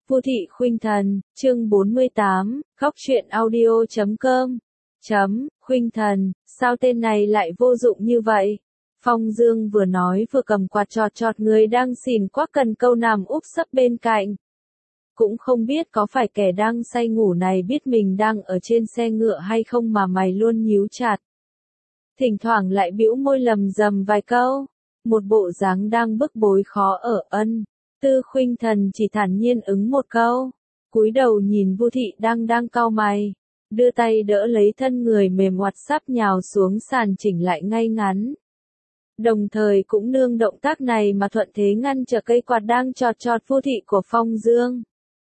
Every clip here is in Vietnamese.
Vu Thị Khuynh Thần, chương 48, khóc chuyện audio.com. Khuynh Thần, sao tên này lại vô dụng như vậy? Phong Dương vừa nói vừa cầm quạt chọt chọt người đang xỉn quá cần câu nằm úp sấp bên cạnh. Cũng không biết có phải kẻ đang say ngủ này biết mình đang ở trên xe ngựa hay không mà mày luôn nhíu chặt. Thỉnh thoảng lại bĩu môi lầm rầm vài câu, một bộ dáng đang bức bối khó ở ân. Tư Khuynh Thần chỉ thản nhiên ứng một câu, cúi đầu nhìn Vu Thị đang cau mày, đưa tay đỡ lấy thân người mềm oặt sắp nhào xuống sàn chỉnh lại ngay ngắn. Đồng thời cũng nương động tác này mà thuận thế ngăn trở cây quạt đang chọt chọt Vu Thị của Phong Dương.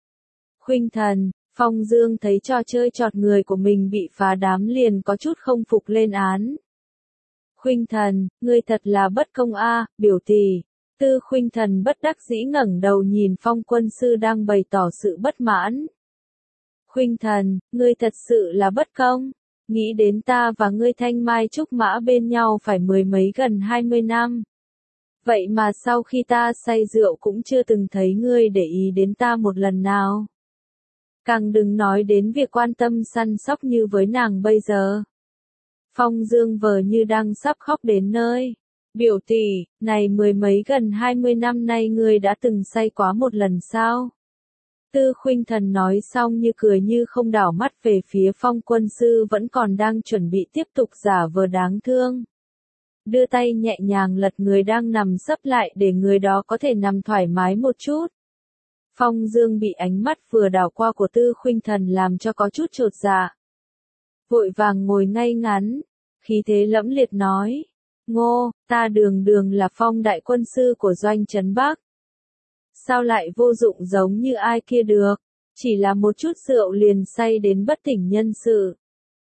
Khuynh Thần, Phong Dương thấy trò chơi chọt người của mình bị phá đám liền có chút không phục lên án. Khuynh Thần, ngươi thật là bất công a, biểu tỷ. Tư Khuynh Thần bất đắc dĩ ngẩng đầu nhìn Phong Quân Sư đang bày tỏ sự bất mãn. Khuynh Thần, ngươi thật sự là bất công. Nghĩ đến ta và ngươi thanh mai trúc mã bên nhau phải mười mấy gần 20 năm. Vậy mà sau khi ta say rượu cũng chưa từng thấy ngươi để ý đến ta một lần nào. Càng đừng nói đến việc quan tâm săn sóc như với nàng bây giờ. Phong Dương vờ như đang sắp khóc đến nơi. Biểu tỷ, này mười mấy gần 20 năm nay ngươi đã từng say quá một lần sao? Tư Khuynh Thần nói xong như cười như không đảo mắt về phía Phong Quân Sư vẫn còn đang chuẩn bị tiếp tục giả vờ đáng thương. Đưa tay nhẹ nhàng lật người đang nằm sấp lại để người đó có thể nằm thoải mái một chút. Phong Dương bị ánh mắt vừa đảo qua của Tư Khuynh Thần làm cho có chút chột dạ. Vội vàng ngồi ngay ngắn, khí thế lẫm liệt nói. Ngô, ta đường là Phong đại quân sư của doanh trấn Bắc. Sao lại vô dụng giống như ai kia được, chỉ là một chút rượu liền say đến bất tỉnh nhân sự.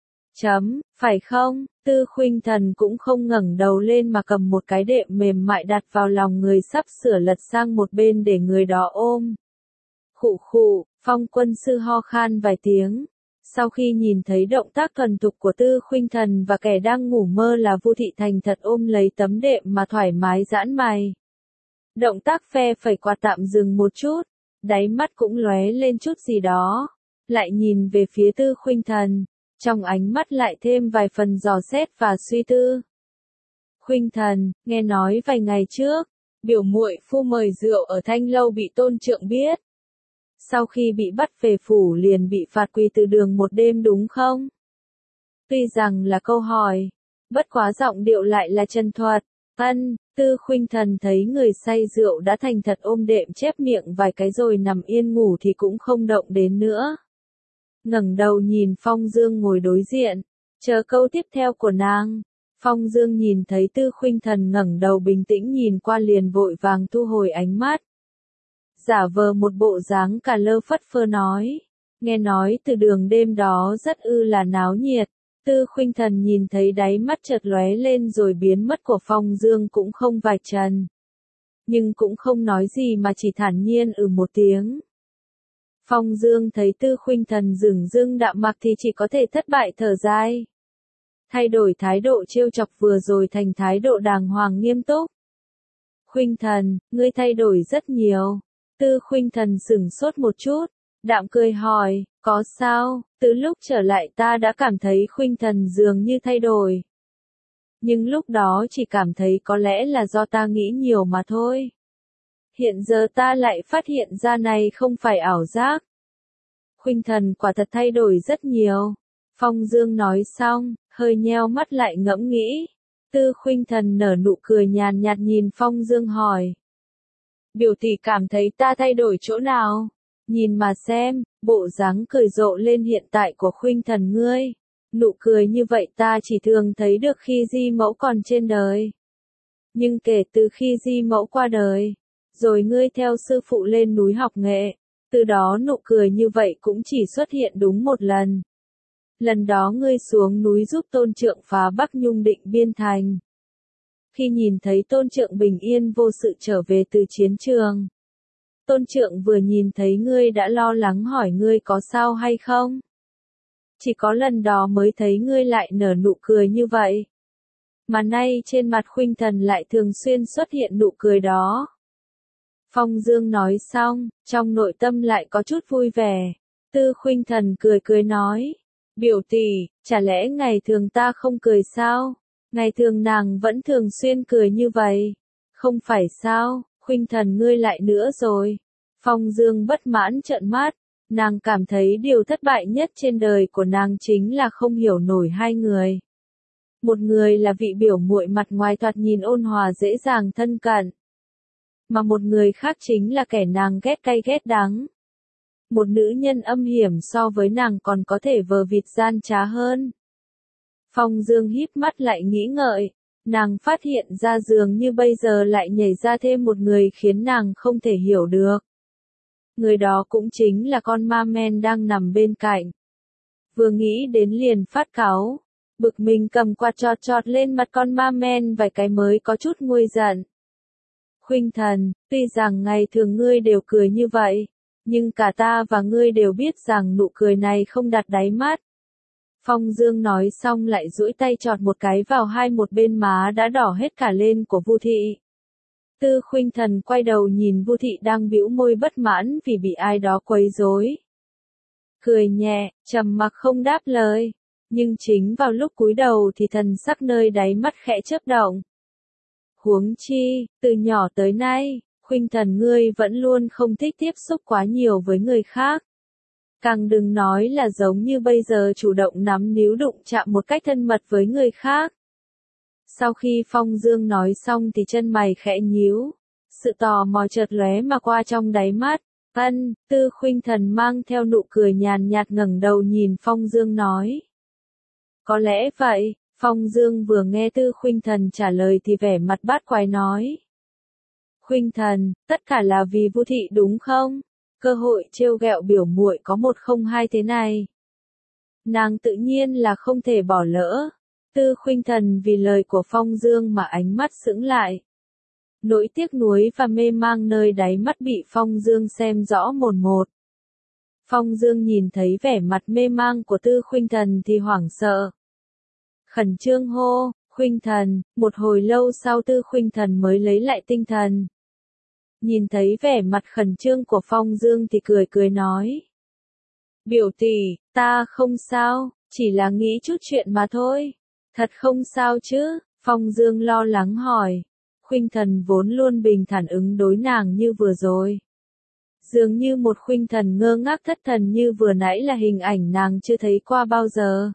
Phải không? Tư Khuynh Thần cũng không ngẩng đầu lên mà cầm một cái đệm mềm mại đặt vào lòng người sắp sửa lật sang một bên để người đó ôm. Khụ khụ, Phong Quân Sư ho khan vài tiếng. Sau khi nhìn thấy động tác thuần thục của Tư Khuynh Thần và kẻ đang ngủ mơ là Vu Thị thành thật ôm lấy tấm đệm mà thoải mái giãn mày. Động tác phe phẩy quạt tạm dừng một chút, đáy mắt cũng lóe lên chút gì đó, lại nhìn về phía Tư Khuynh Thần, trong ánh mắt lại thêm vài phần dò xét và suy tư. Khuynh Thần, nghe nói vài ngày trước, biểu muội phu mời rượu ở Thanh Lâu bị Tôn Trượng biết. Sau khi bị bắt về phủ liền bị phạt quỳ từ đường một đêm đúng không? Tuy rằng là câu hỏi, bất quá giọng điệu lại là chân thuật. Tư Khuynh Thần thấy người say rượu đã thành thật ôm đệm chép miệng vài cái rồi nằm yên ngủ thì cũng không động đến nữa. Ngẩng đầu nhìn Phong Dương ngồi đối diện, chờ câu tiếp theo của nàng. Phong Dương nhìn thấy Tư Khuynh Thần ngẩng đầu bình tĩnh nhìn qua liền vội vàng thu hồi ánh mắt. Giả vờ một bộ dáng cả lơ phất phơ nói, nghe nói từ đường đêm đó rất là náo nhiệt. Tư Khuynh Thần nhìn thấy đáy mắt chợt lóe lên rồi biến mất của Phong Dương cũng không vạch trần. Nhưng cũng không nói gì mà chỉ thản nhiên một tiếng. Phong Dương thấy Tư Khuynh Thần dửng dưng đạm mặc thì chỉ có thể thất bại thở dài. Thay đổi thái độ trêu chọc vừa rồi thành thái độ đàng hoàng nghiêm túc. Khuynh Thần, ngươi thay đổi rất nhiều. Tư Khuynh Thần sửng sốt một chút, đạm cười hỏi, có sao? Từ lúc trở lại ta đã cảm thấy Khuynh Thần dường như thay đổi. Nhưng lúc đó chỉ cảm thấy có lẽ là do ta nghĩ nhiều mà thôi. Hiện giờ ta lại phát hiện ra này không phải ảo giác. Khuynh Thần quả thật thay đổi rất nhiều. Phong Dương nói xong, hơi nheo mắt lại ngẫm nghĩ. Tư Khuynh Thần nở nụ cười nhàn nhạt nhìn Phong Dương hỏi. Biểu tỷ cảm thấy ta thay đổi chỗ nào? Nhìn mà xem, bộ dáng cười rộ lên hiện tại của Khuynh Thần ngươi. Nụ cười như vậy ta chỉ thường thấy được khi Di Mẫu còn trên đời. Nhưng kể từ khi Di Mẫu qua đời, rồi ngươi theo sư phụ lên núi học nghệ, từ đó nụ cười như vậy cũng chỉ xuất hiện đúng một lần. Lần đó ngươi xuống núi giúp Tôn Trượng phá Bắc Nhung Định Biên Thành. Khi nhìn thấy Tôn Trượng bình yên vô sự trở về từ chiến trường, Tôn Trượng vừa nhìn thấy ngươi đã lo lắng hỏi ngươi có sao hay không. Chỉ có lần đó mới thấy ngươi lại nở nụ cười như vậy. Mà nay trên mặt Khuynh Thần lại thường xuyên xuất hiện nụ cười đó. Phong Dương nói xong, trong nội tâm lại có chút vui vẻ. Tư Khuynh Thần cười cười nói, biểu tỷ, chả lẽ ngày thường ta không cười sao? Ngày thường nàng vẫn thường xuyên cười như vậy. Không phải sao, Khuynh Thần ngươi lại nữa rồi. Phong Dương bất mãn trợn mắt, nàng cảm thấy điều thất bại nhất trên đời của nàng chính là không hiểu nổi hai người. Một người là vị biểu muội mặt ngoài thoạt nhìn ôn hòa dễ dàng thân cận, mà một người khác chính là kẻ nàng ghét cay ghét đắng. Một nữ nhân âm hiểm so với nàng còn có thể vờ vịt gian trá hơn. Phong Dương híp mắt lại nghĩ ngợi, nàng phát hiện ra dường như bây giờ lại nhảy ra thêm một người khiến nàng không thể hiểu được. Người đó cũng chính là con ma men đang nằm bên cạnh. Vừa nghĩ đến liền phát cáu, bực mình cầm quạt chọt chọt lên mặt con ma men vài cái mới có chút nguôi giận. Khuynh Thần, tuy rằng ngày thường ngươi đều cười như vậy, nhưng cả ta và ngươi đều biết rằng nụ cười này không đặt đáy mắt. Phong Dương nói xong lại duỗi tay chọt một cái vào một bên má đã đỏ hết cả lên của Vu Thị. Tư Khuynh Thần quay đầu nhìn Vu Thị đang bĩu môi bất mãn vì bị ai đó quấy rối. Cười nhẹ, trầm mặc không đáp lời, nhưng chính vào lúc cúi đầu thì thần sắc nơi đáy mắt khẽ chớp động. Huống chi, từ nhỏ tới nay, Khuynh Thần ngươi vẫn luôn không thích tiếp xúc quá nhiều với người khác. Càng đừng nói là giống như bây giờ chủ động nắm níu đụng chạm một cách thân mật với người khác. Sau khi Phong Dương nói xong thì chân mày khẽ nhíu, sự tò mò chợt lóe mà qua trong đáy mắt. Tư Khuynh Thần mang theo nụ cười nhàn nhạt ngẩng đầu nhìn Phong Dương nói. Có lẽ vậy. Phong Dương vừa nghe Tư Khuynh Thần trả lời thì vẻ mặt bát quái nói. Khuynh Thần, tất cả là vì Vu Thị đúng không? Cơ hội trêu ghẹo biểu muội có một không hai thế này. Nàng tự nhiên là không thể bỏ lỡ. Tư Khuynh Thần vì lời của Phong Dương mà ánh mắt sững lại. Nỗi tiếc nuối và mê mang nơi đáy mắt bị Phong Dương xem rõ mồn một. Phong Dương nhìn thấy vẻ mặt mê mang của Tư Khuynh Thần thì hoảng sợ. Khẩn trương hô, Khuynh Thần, một hồi lâu sau Tư Khuynh Thần mới lấy lại tinh thần. Nhìn thấy vẻ mặt khẩn trương của Phong Dương thì cười cười nói. Biểu tỷ, ta không sao, chỉ là nghĩ chút chuyện mà thôi. Thật không sao chứ? Phong Dương lo lắng hỏi. Khuynh Thần vốn luôn bình thản ứng đối nàng như vừa rồi. Dường như một Khuynh Thần ngơ ngác thất thần như vừa nãy là hình ảnh nàng chưa thấy qua bao giờ.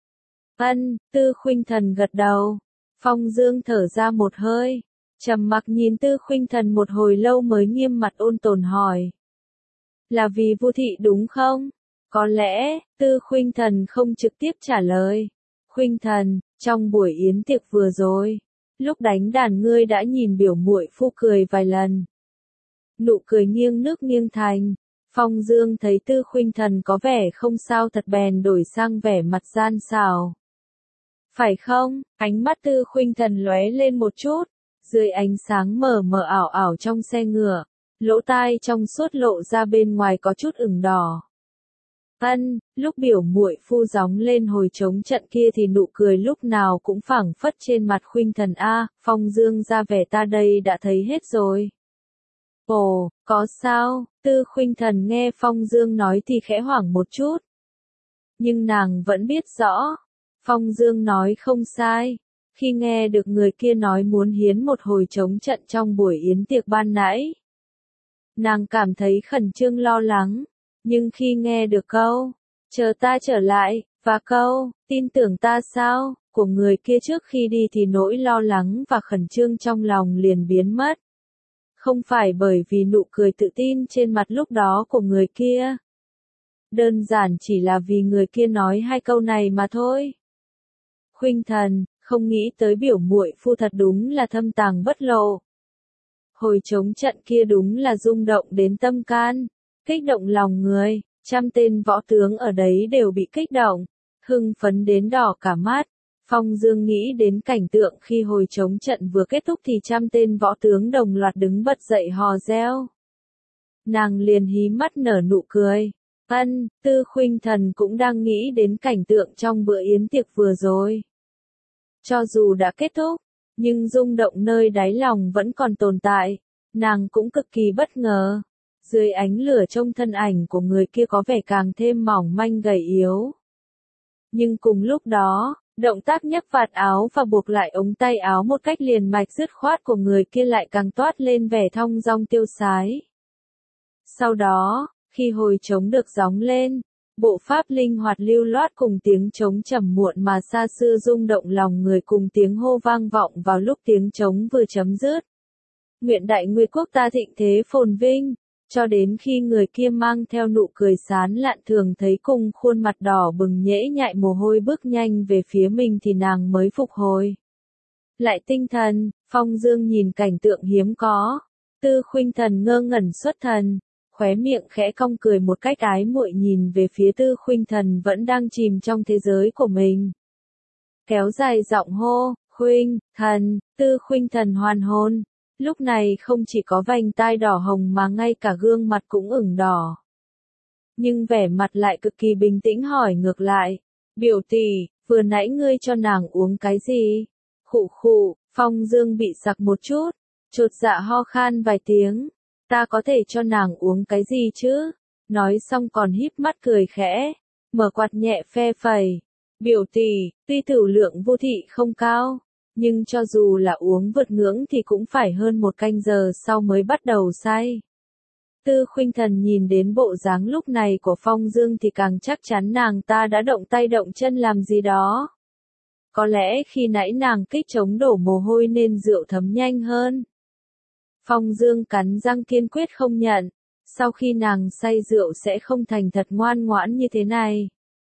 Tư Khuynh Thần gật đầu. Phong Dương thở ra một hơi, trầm mặc nhìn Tư Khuynh Thần một hồi lâu mới nghiêm mặt ôn tồn hỏi. Là vì Vu Thị đúng không? Có lẽ, Tư Khuynh Thần không trực tiếp trả lời. Khuynh Thần, trong buổi yến tiệc vừa rồi, lúc đánh đàn ngươi đã nhìn biểu muội phu cười vài lần. Nụ cười nghiêng nước nghiêng thành. Phong Dương thấy Tư Khuynh Thần có vẻ không sao thật bèn đổi sang vẻ mặt gian xảo. Phải không? Ánh mắt Tư Khuynh Thần lóe lên một chút, dưới ánh sáng mờ mờ ảo ảo trong xe ngựa, lỗ tai trong suốt lộ ra bên ngoài có chút ửng đỏ. Lúc biểu muội phu gióng lên hồi trống trận kia thì nụ cười lúc nào cũng phảng phất trên mặt Khuynh Thần a, Phong Dương ra vẻ ta đây đã thấy hết rồi. Ồ, có sao? Tư Khuynh Thần nghe Phong Dương nói thì khẽ hoảng một chút. Nhưng nàng vẫn biết rõ. Phong Dương nói không sai. Khi nghe được người kia nói muốn hiến một hồi trống trận trong buổi yến tiệc ban nãy, nàng cảm thấy khẩn trương lo lắng. Nhưng khi nghe được câu, chờ ta trở lại, và câu, tin tưởng ta sao, của người kia trước khi đi thì nỗi lo lắng và khẩn trương trong lòng liền biến mất. Không phải bởi vì nụ cười tự tin trên mặt lúc đó của người kia. Đơn giản chỉ là vì người kia nói hai câu này mà thôi. Khuynh Thần, không nghĩ tới biểu muội phu thật đúng là thâm tàng bất lộ. Hồi trống trận kia đúng là rung động đến tâm can, kích động lòng người, trăm tên võ tướng ở đấy đều bị kích động, hưng phấn đến đỏ cả mắt. Phong Dương nghĩ đến cảnh tượng khi hồi trống trận vừa kết thúc thì trăm tên võ tướng đồng loạt đứng bật dậy hò reo. Nàng liền hí mắt nở nụ cười. Tư Khuynh Thần cũng đang nghĩ đến cảnh tượng trong bữa yến tiệc vừa rồi. Cho dù đã kết thúc, nhưng rung động nơi đáy lòng vẫn còn tồn tại. Nàng cũng cực kỳ bất ngờ. Dưới ánh lửa trông thân ảnh của người kia có vẻ càng thêm mỏng manh gầy yếu. Nhưng cùng lúc đó, động tác nhấc vạt áo và buộc lại ống tay áo một cách liền mạch dứt khoát của người kia lại càng toát lên vẻ thong dong tiêu sái. Sau đó, khi hồi trống được gióng lên, bộ pháp linh hoạt lưu loát cùng tiếng trống trầm muộn mà xa xưa rung động lòng người cùng tiếng hô vang vọng vào lúc tiếng trống vừa chấm dứt. Nguyện đại nguy quốc ta thịnh thế phồn vinh, cho đến khi người kia mang theo nụ cười sán lạn thường thấy cùng khuôn mặt đỏ bừng nhễ nhại mồ hôi bước nhanh về phía mình thì nàng mới phục hồi lại tinh thần. Phong Dương nhìn cảnh tượng hiếm có, Tư Khuynh Thần ngơ ngẩn xuất thần, khóe miệng khẽ cong cười một cách ái muội nhìn về phía Tư Khuynh Thần vẫn đang chìm trong thế giới của mình. Kéo dài giọng hô, Khuynh Thần. Tư Khuynh Thần hoàn hồn. Lúc này không chỉ có vành tai đỏ hồng mà ngay cả gương mặt cũng ửng đỏ. Nhưng vẻ mặt lại cực kỳ bình tĩnh hỏi ngược lại. Biểu tỷ, vừa nãy ngươi cho nàng uống cái gì? Khụ khụ, Phong Dương bị sặc một chút, chột dạ ho khan vài tiếng. Ta có thể cho nàng uống cái gì chứ? Nói xong còn híp mắt cười khẽ, mở quạt nhẹ phe phẩy. Biểu tỷ, tuy tửu lượng vô thị không cao, nhưng cho dù là uống vượt ngưỡng thì cũng phải hơn 1 canh giờ sau mới bắt đầu say. Tư Khuynh Thần nhìn đến bộ dáng lúc này của Phong Dương thì càng chắc chắn nàng ta đã động tay động chân làm gì đó. Có lẽ khi nãy nàng kích chống đổ mồ hôi nên rượu thấm nhanh hơn. Phong Dương cắn răng kiên quyết không nhận, sau khi nàng say rượu sẽ không thành thật ngoan ngoãn như thế này.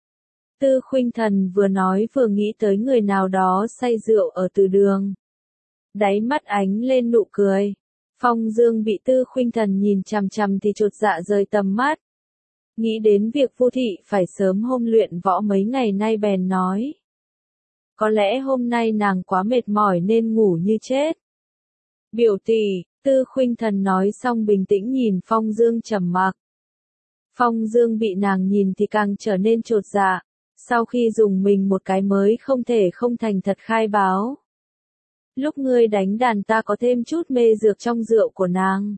Tư Khuynh Thần vừa nói vừa nghĩ tới người nào đó say rượu ở từ đường. Đáy mắt ánh lên nụ cười. Phong Dương bị Tư Khuynh Thần nhìn chằm chằm thì chột dạ rời tầm mắt. Nghĩ đến việc Vu thị phải sớm hôm luyện võ mấy ngày nay bèn nói. Có lẽ hôm nay nàng quá mệt mỏi nên ngủ như chết. Biểu tỷ, Tư Khuynh Thần nói xong bình tĩnh nhìn Phong Dương trầm mặc. Phong Dương bị nàng nhìn thì càng trở nên chột dạ. Sau khi dùng mình một cái mới không thể không thành thật khai báo. Lúc ngươi đánh đàn ta có thêm chút mê dược trong rượu của nàng.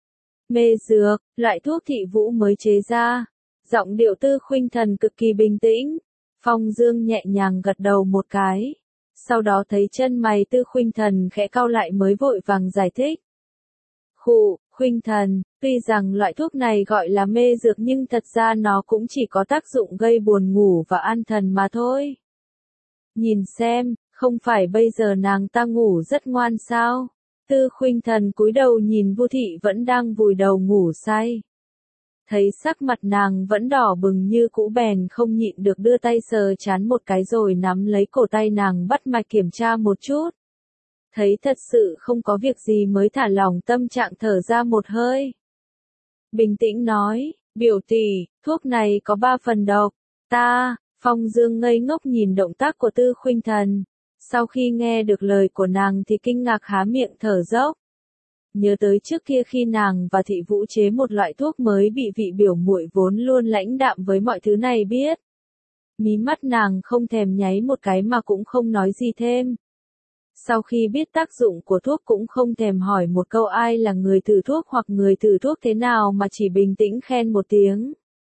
Mê dược, loại thuốc thị vũ mới chế ra. Giọng điệu Tư Khuynh Thần cực kỳ bình tĩnh. Phong Dương nhẹ nhàng gật đầu một cái. Sau đó thấy chân mày Tư Khuynh Thần khẽ cau lại mới vội vàng giải thích. Khụ, Khuynh Thần, tuy rằng loại thuốc này gọi là mê dược nhưng thật ra nó cũng chỉ có tác dụng gây buồn ngủ và an thần mà thôi. Nhìn xem, không phải bây giờ nàng ta ngủ rất ngoan sao? Tư Khuynh Thần cúi đầu nhìn Vu thị vẫn đang vùi đầu ngủ say. Thấy sắc mặt nàng vẫn đỏ bừng như cũ bèn không nhịn được đưa tay sờ trán một cái rồi nắm lấy cổ tay nàng bắt mạch kiểm tra một chút. Thấy thật sự không có việc gì mới thả lỏng tâm trạng thở ra một hơi. Bình tĩnh nói, biểu tỷ, thuốc này có 3 phần độc. Phong Dương ngây ngốc nhìn động tác của Tư Khuynh Thần. Sau khi nghe được lời của nàng thì kinh ngạc há miệng thở dốc. Nhớ tới trước kia khi nàng và thị vũ chế một loại thuốc mới bị vị biểu muội vốn luôn lãnh đạm với mọi thứ này biết. Mí mắt nàng không thèm nháy một cái mà cũng không nói gì thêm. Sau khi biết tác dụng của thuốc cũng không thèm hỏi một câu ai là người thử thuốc hoặc người thử thuốc thế nào mà chỉ bình tĩnh khen một tiếng.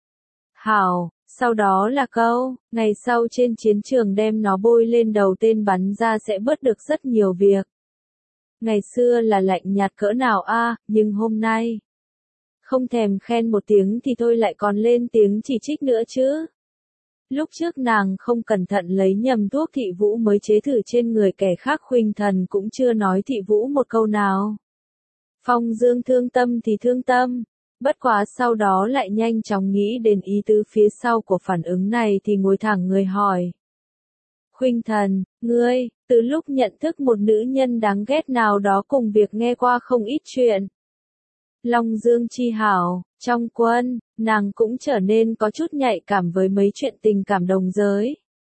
Hảo, sau đó là câu, ngày sau trên chiến trường đem nó bôi lên đầu tên bắn ra sẽ bớt được rất nhiều việc. Ngày xưa là lạnh nhạt cỡ nào nhưng hôm nay. Không thèm khen một tiếng thì thôi lại còn lên tiếng chỉ trích nữa chứ. Lúc trước nàng không cẩn thận lấy nhầm thuốc thị vũ mới chế thử trên người kẻ khác Khuynh Thần cũng chưa nói thị vũ một câu nào. Phong Dương thương tâm thì thương tâm, bất quá sau đó lại nhanh chóng nghĩ đến ý tứ phía sau của phản ứng này thì ngồi thẳng người hỏi. Khuynh Thần, ngươi, từ lúc nhận thức một nữ nhân đáng ghét nào đó cùng việc nghe qua không ít chuyện. Long Dương chi hảo, trong quân, nàng cũng trở nên có chút nhạy cảm với mấy chuyện tình cảm đồng giới.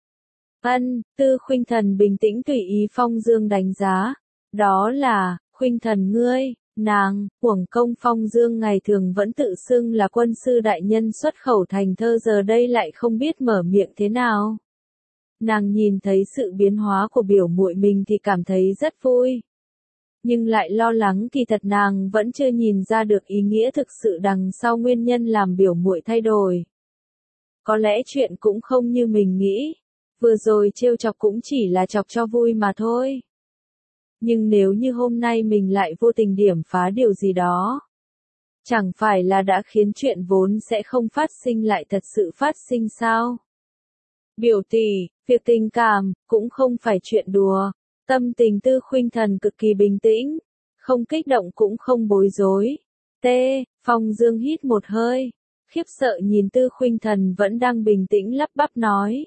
Tư Khuynh Thần bình tĩnh tùy ý Phong Dương đánh giá. Đó là, Khuynh Thần ngươi, nàng, uổng công Phong Dương ngày thường vẫn tự xưng là quân sư đại nhân xuất khẩu thành thơ giờ đây lại không biết mở miệng thế nào. Nàng nhìn thấy sự biến hóa của biểu muội mình thì cảm thấy rất vui. Nhưng lại lo lắng kỳ thật nàng vẫn chưa nhìn ra được ý nghĩa thực sự đằng sau nguyên nhân làm biểu muội thay đổi. Có lẽ chuyện cũng không như mình nghĩ, vừa rồi trêu chọc cũng chỉ là chọc cho vui mà thôi. Nhưng nếu như hôm nay mình lại vô tình điểm phá điều gì đó, chẳng phải là đã khiến chuyện vốn sẽ không phát sinh lại thật sự phát sinh sao? Biểu tỷ, việc tình cảm, cũng không phải chuyện đùa. Tâm tình Tư Khuynh Thần cực kỳ bình tĩnh, không kích động cũng không bối rối. Phong Dương hít một hơi, khiếp sợ nhìn Tư Khuynh Thần vẫn đang bình tĩnh lắp bắp nói.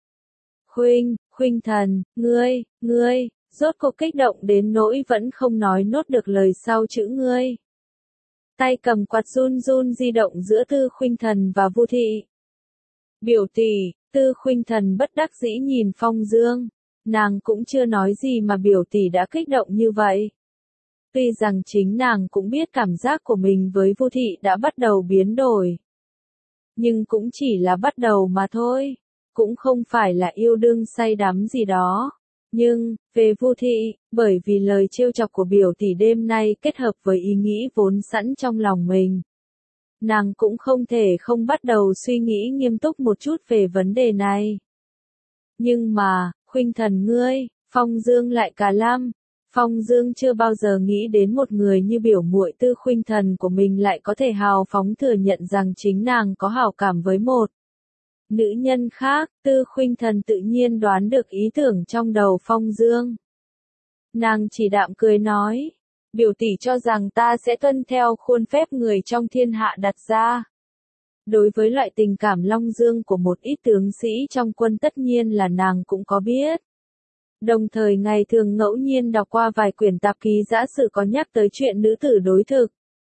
Khuynh Thần, ngươi, rốt cuộc kích động đến nỗi vẫn không nói nốt được lời sau chữ ngươi. Tay cầm quạt run run di động giữa Tư Khuynh Thần và Vu Thị. Biểu tỷ, Tư Khuynh Thần bất đắc dĩ nhìn Phong Dương, nàng cũng chưa nói gì mà biểu tỷ đã kích động như vậy. Tuy rằng chính nàng cũng biết cảm giác của mình với Vu Thị đã bắt đầu biến đổi. Nhưng cũng chỉ là bắt đầu mà thôi, cũng không phải là yêu đương say đắm gì đó. Nhưng, về Vu Thị, bởi vì lời trêu chọc của biểu tỷ đêm nay kết hợp với ý nghĩ vốn sẵn trong lòng mình, nàng cũng không thể không bắt đầu suy nghĩ nghiêm túc một chút về vấn đề này. Nhưng mà, Khuynh Thần ngươi, Phong Dương lại cả lăm. Phong Dương chưa bao giờ nghĩ đến một người như biểu muội Tư Khuynh Thần của mình lại có thể hào phóng thừa nhận rằng chính nàng có hảo cảm với một nữ nhân khác. Tư Khuynh Thần tự nhiên đoán được ý tưởng trong đầu Phong Dương. Nàng chỉ đạm cười nói, biểu tỷ cho rằng ta sẽ tuân theo khuôn phép người trong thiên hạ đặt ra. Đối với loại tình cảm long dương của một ít tướng sĩ trong quân tất nhiên là nàng cũng có biết. Đồng thời ngày thường ngẫu nhiên đọc qua vài quyển tạp ký dã sử có nhắc tới chuyện nữ tử đối thực.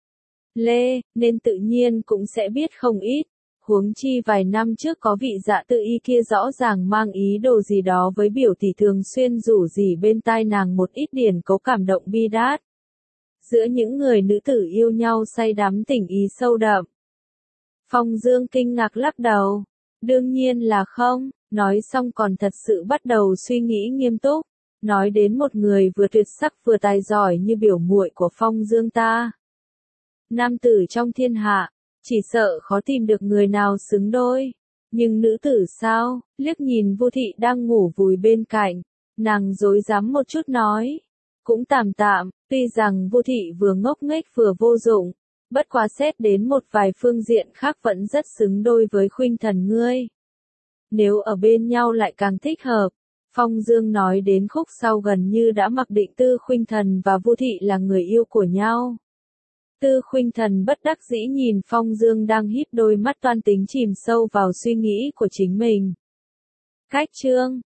Nên tự nhiên cũng sẽ biết không ít. Huống chi vài năm trước có vị Dạ Tự Y kia rõ ràng mang ý đồ gì đó với biểu tỷ thường xuyên rủ rỉ bên tai nàng một ít điển cố cảm động bi đát. Giữa những người nữ tử yêu nhau say đắm tình ý sâu đậm. Phong Dương kinh ngạc lắc đầu. Đương nhiên là không, nói xong còn thật sự bắt đầu suy nghĩ nghiêm túc. Nói đến một người vừa tuyệt sắc vừa tài giỏi như biểu muội của Phong Dương ta. Nam tử trong thiên hạ, chỉ sợ khó tìm được người nào xứng đôi. Nhưng nữ tử sao, liếc nhìn Vu Thị đang ngủ vùi bên cạnh, nàng dối dám một chút nói. Cũng tạm tạm, tuy rằng Vu Thị vừa ngốc nghếch vừa vô dụng, bất quá xét đến một vài phương diện khác vẫn rất xứng đôi với Khuynh Thần ngươi. Nếu ở bên nhau lại càng thích hợp. Phong Dương nói đến khúc sau gần như đã mặc định Tư Khuynh Thần và Vu Thị là người yêu của nhau. Tư Khuynh Thần bất đắc dĩ nhìn Phong Dương đang híp đôi mắt toan tính chìm sâu vào suy nghĩ của chính mình. Cách chương